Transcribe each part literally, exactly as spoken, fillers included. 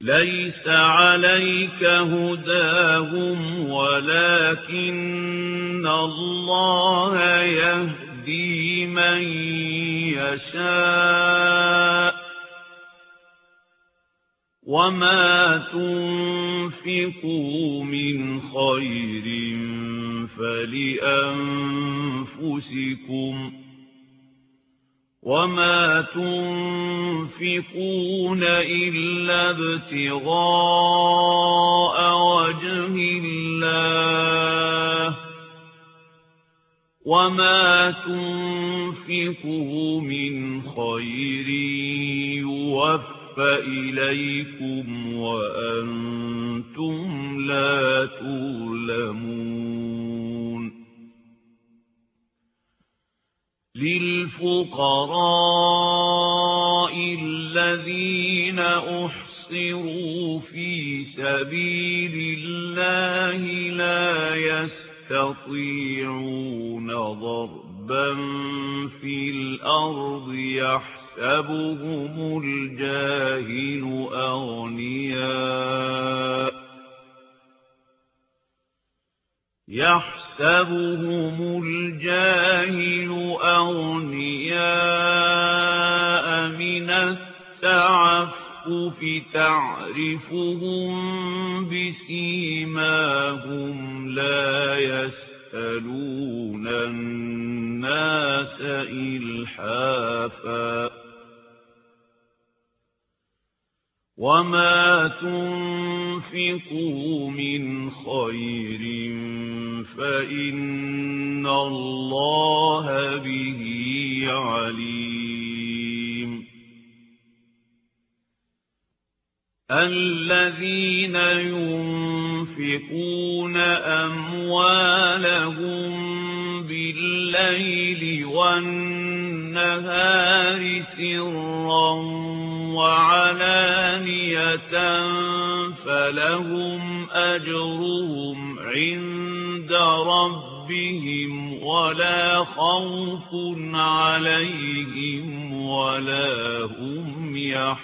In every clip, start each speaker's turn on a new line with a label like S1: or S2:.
S1: ليس عليك هداهم ولكن الله يهدي من يشاء وما تنفقوا من خير فلأنفسكم وما تنفقون إلا ابتغاء وجه الله وما تنفقوا من خير يوفى إليكم وأنتم لا تظلمون للفقراء الذين أحصروا في سبيل الله لا يستطيعون ضربا في الأرض يحسبهم الجاهل أغنياء يحسبهم الجاهل أغنياء من التعفف تعرفهم بسيماهم لا يسألون الناس إلحافا وما تنفقوا من خير فإن الله به عليم الذين ينفقون أموالهم بالليل والنهار سرا وعلانية فلهم أجرهم عند ربهم ولا خوف عليهم ولا هم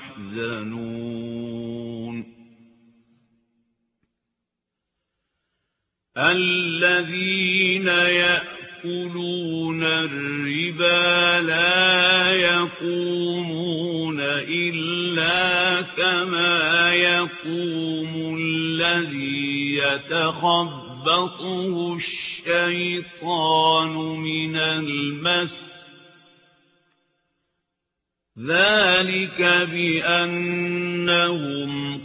S1: يحزنون الذين يأكلون الربا لا يقومون إلا كما يقوم الذي يتخبطه الشيطان من المس ذلك بأنهم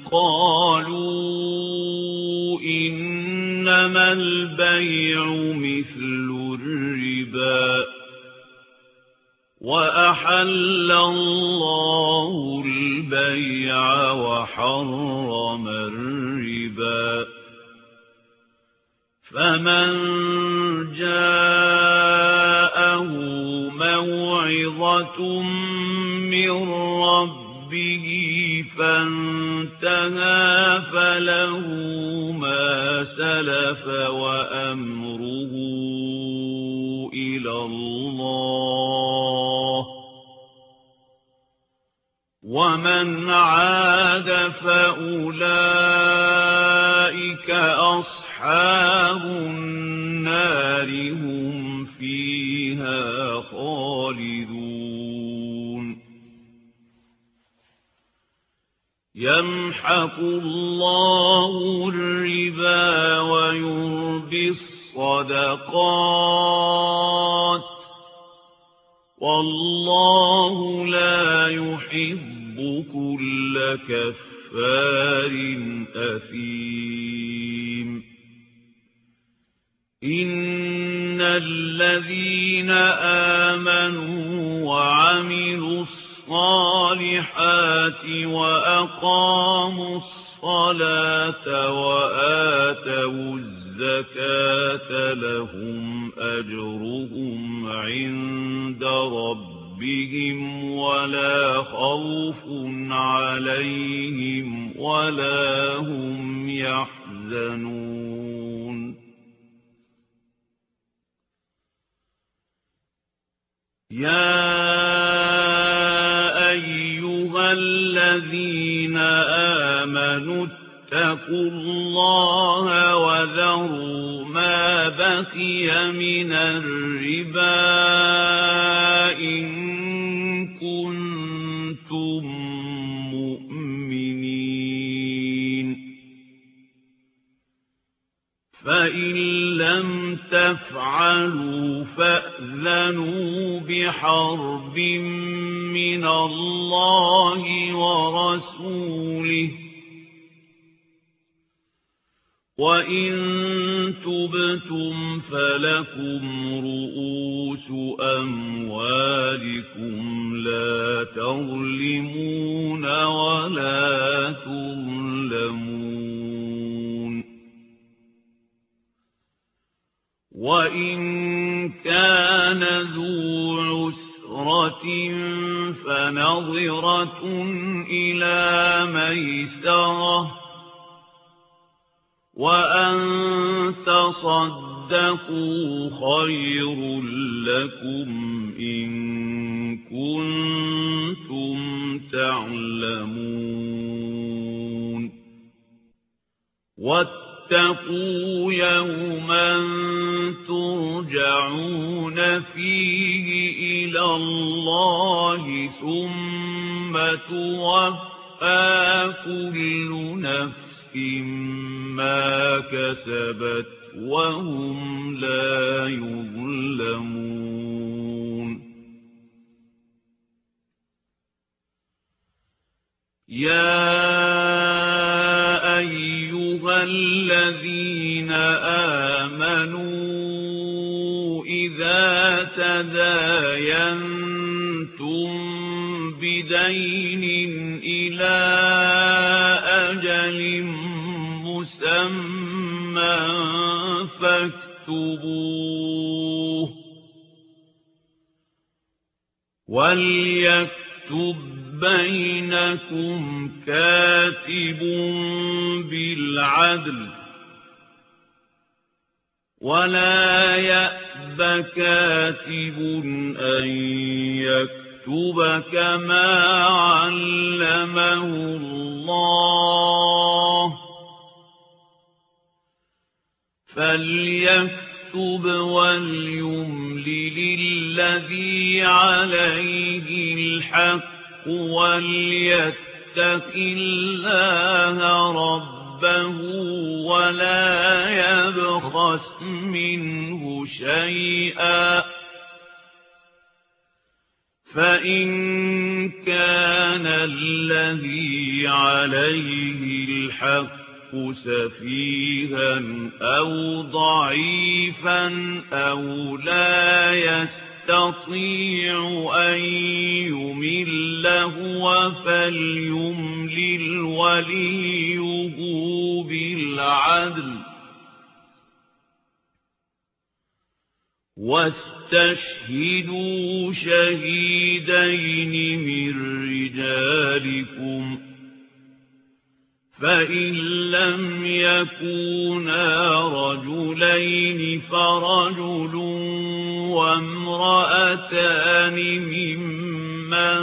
S1: قالوا إنما البيع مثل الربا وأحل الله البيع وحرم الربا فمن جاءه موعظة من ربه فانتهى فله ما سلف وأمره إلى الله ومن عاد فأولئك أصحاب النار هم فيها خالدون يمحق الله الربا ويربي الصدقات والله لا يحب كل كفار أثيم إن الذين آمنوا وعملوا الصالحات وأقاموا الصلاة وآتوا الزكاة لهم أجرهم عند ربهم ولا خوف عليهم ولا هم يحزنون يا أيها أيها الذين آمنوا اتقوا الله وذروا ما بقي من الربا إن كنتم مؤمنين فإن لم تفعلوا فأذنوا بحرب من الله ورسوله وإن تبتم فلكم رؤوس أموالكم لا تظلمون ولا تظلمون وإن كان ذو عسرة فنظرة إلى ميسرة وأن تصدقوا خير لكم إن كنتم تعلمون واتقوا يوما ترجعون فيه إلى الله ثم توفى كل نفس ما كسبت وهم لا يظلمون يا أيها الذين آمنوا إذا تداينتم بدين إلى أجل مسمى فاكتبوه وليكتب بينكم كاتب بالعدل ولا يأب كاتب أن يكتب كما علمه الله فليكتب وليملل الذي عليه الحق وليتق الله ربه ولا يبخس منه شيئا فإن كان الذي عليه الحق سفيها أو ضعيفا أو لا يستطيع أن يمل هو فليملل وليه بالعدل واستشهدوا شهيدين من رجالكم فإن لم يكونا رجلين فرجل وامرأتان ممن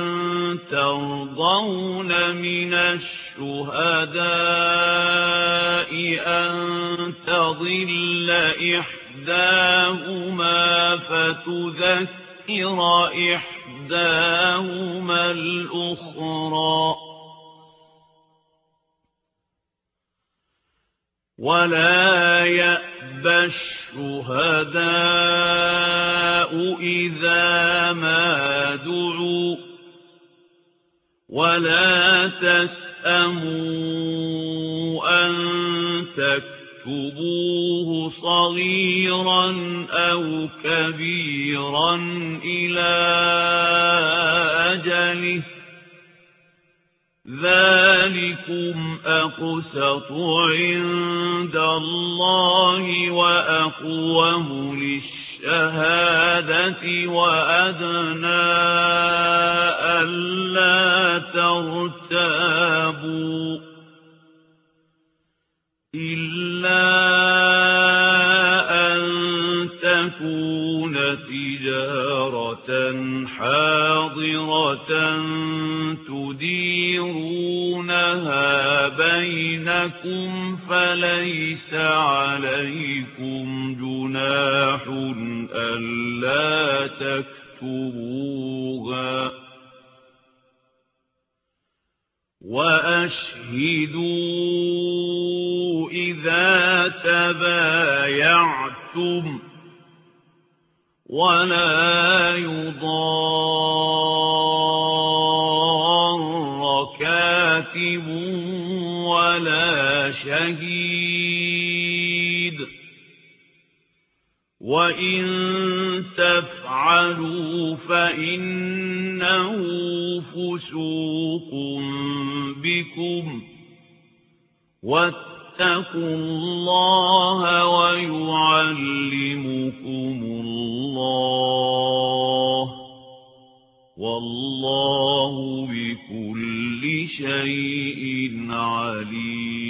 S1: ترضون من الشهداء أن تضل إحداهما فتذكر إحداهما الأخرى ولا يأبى الشهداء إذا ما دعوا ولا تسأموا أن تكتبوه صغيرا أو كبيرا إلى أجله ذلكم أقسط عند الله وأقوم للشهادة وأدنى ألا ترتابوا إلا أن تكون تجارة حاضرة تديرونها بينكم فليس عليكم جناح ألا تكتبوها وأشهدوا إذا تبايعتم ولا يضار كاتب ولا شهيد وإن تفعلوا فإنه فسوق بكم واتقوا الله ويعلمكم الله والله بكل شيء عليم.